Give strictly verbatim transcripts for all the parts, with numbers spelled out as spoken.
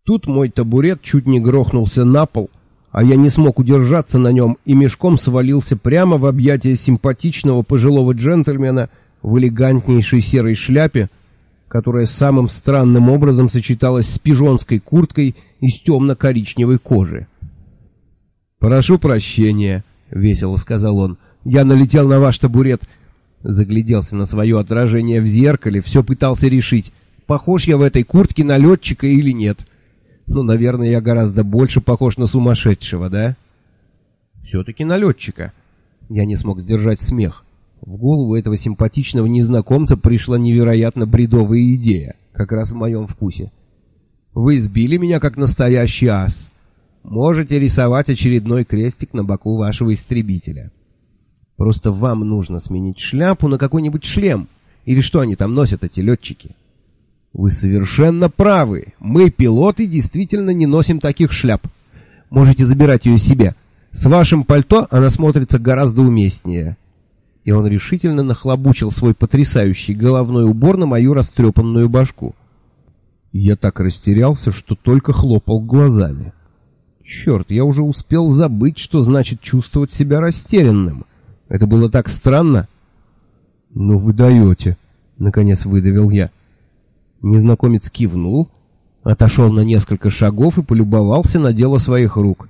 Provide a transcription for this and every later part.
Тут мой табурет чуть не грохнулся на пол, а я не смог удержаться на нем и мешком свалился прямо в объятия симпатичного пожилого джентльмена в элегантнейшей серой шляпе, которая самым странным образом сочеталась с пижонской курткой из темно-коричневой кожи. «Прошу прощения», — весело сказал он, — «я налетел на ваш табурет». Загляделся на свое отражение в зеркале, все пытался решить, похож я в этой куртке на летчика или нет. Ну, наверное, я гораздо больше похож на сумасшедшего, да? Все-таки на летчика. Я не смог сдержать смех. В голову этого симпатичного незнакомца пришла невероятно бредовая идея, как раз в моем вкусе. Вы сбили меня, как настоящий ас. Можете рисовать очередной крестик на боку вашего истребителя. Просто вам нужно сменить шляпу на какой-нибудь шлем. Или что они там носят, эти летчики? Вы совершенно правы. Мы, пилоты, действительно не носим таких шляп. Можете забирать ее себе. С вашим пальто она смотрится гораздо уместнее. И он решительно нахлобучил свой потрясающий головной убор на мою растрепанную башку. Я так растерялся, что только хлопал глазами. Черт, я уже успел забыть, что значит чувствовать себя растерянным. Это было так странно. «Ну вы даете», — наконец выдавил я. Незнакомец кивнул, отошел на несколько шагов и полюбовался на дело своих рук.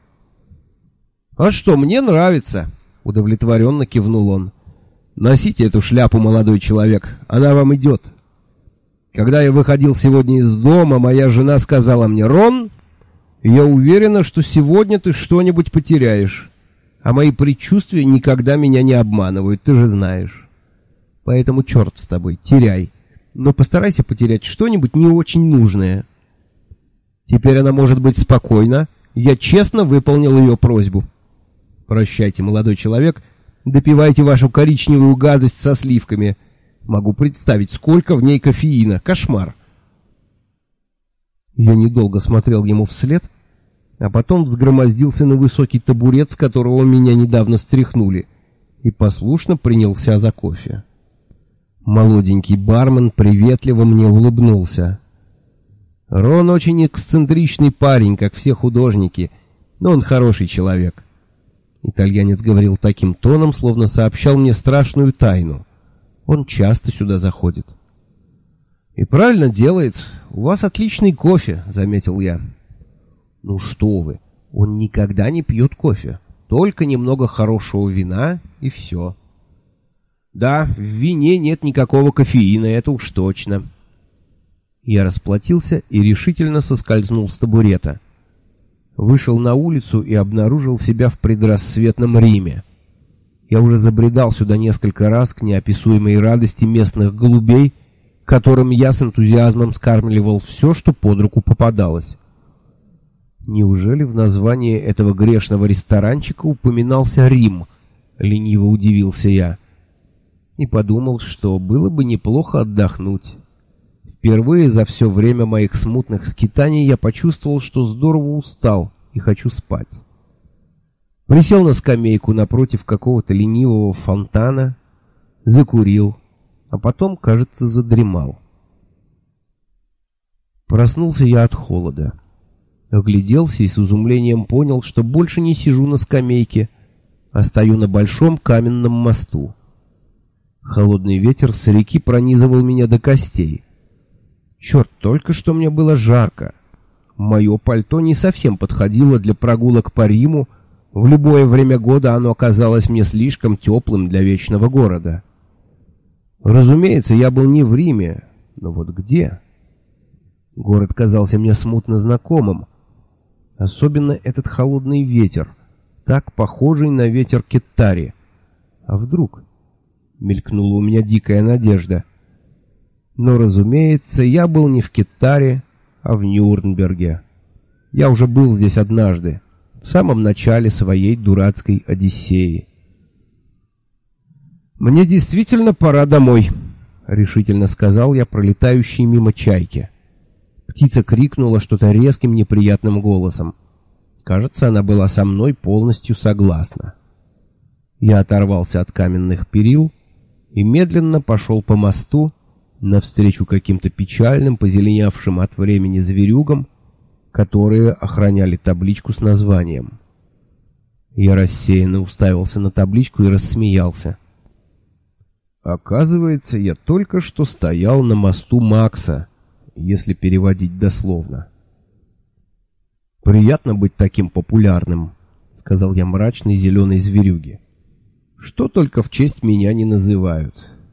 «А что, мне нравится», — удовлетворенно кивнул он. «Носите эту шляпу, молодой человек, она вам идет. Когда я выходил сегодня из дома, моя жена сказала мне: Рон, я уверена, что сегодня ты что-нибудь потеряешь, а мои предчувствия никогда меня не обманывают, ты же знаешь. Поэтому черт с тобой, теряй. Но постарайся потерять что-нибудь не очень нужное». Теперь она может быть спокойна. Я честно выполнил ее просьбу. Прощайте, молодой человек. Допивайте вашу коричневую гадость со сливками. Могу представить, сколько в ней кофеина. Кошмар. Я недолго смотрел ему вслед, а потом взгромоздился на высокий табурет, с которого меня недавно стряхнули, и послушно принялся за кофе. Молоденький бармен приветливо мне улыбнулся. Рон очень эксцентричный парень, как все художники, но он хороший человек. Итальянец говорил таким тоном, словно сообщал мне страшную тайну. Он часто сюда заходит. «И правильно делает. У вас отличный кофе», — заметил я. «Ну что вы, он никогда не пьет кофе. Только немного хорошего вина и все». «Да, в вине нет никакого кофеина, это уж точно». Я расплатился и решительно соскользнул с табурета. Вышел на улицу и обнаружил себя в предрассветном Риме. Я уже забредал сюда несколько раз к неописуемой радости местных голубей, которым я с энтузиазмом скармливал все, что под руку попадалось. Неужели в названии этого грешного ресторанчика упоминался Рим? Лениво удивился я. И подумал, что было бы неплохо отдохнуть. Впервые за все время моих смутных скитаний я почувствовал, что здорово устал и хочу спать. Присел на скамейку напротив какого-то ленивого фонтана, закурил, а потом, кажется, задремал. Проснулся я от холода. Огляделся и с изумлением понял, что больше не сижу на скамейке, а стою на большом каменном мосту. Холодный ветер с реки пронизывал меня до костей. Черт, только что мне было жарко. Мое пальто не совсем подходило для прогулок по Риму. В любое время года оно казалось мне слишком теплым для вечного города. Разумеется, я был не в Риме, но вот где? Город казался мне смутно знакомым. Особенно этот холодный ветер, так похожий на ветер Кеттари. А вдруг? Мелькнула у меня дикая надежда. Но, разумеется, я был не в Кеттаре, а в Нюрнберге. Я уже был здесь однажды, в самом начале своей дурацкой Одиссеи. «Мне действительно пора домой», — решительно сказал я пролетающей мимо чайке. Птица крикнула что-то резким неприятным голосом. Кажется, она была со мной полностью согласна. Я оторвался от каменных перил и медленно пошел по мосту навстречу каким-то печальным, позеленевшим от времени зверюгам, которые охраняли табличку с названием. Я рассеянно уставился на табличку и рассмеялся. Оказывается, я только что стоял на мосту Макса, если переводить дословно. «Приятно быть таким популярным», — сказал я мрачной зеленой зверюге. «Что только в честь меня не называют».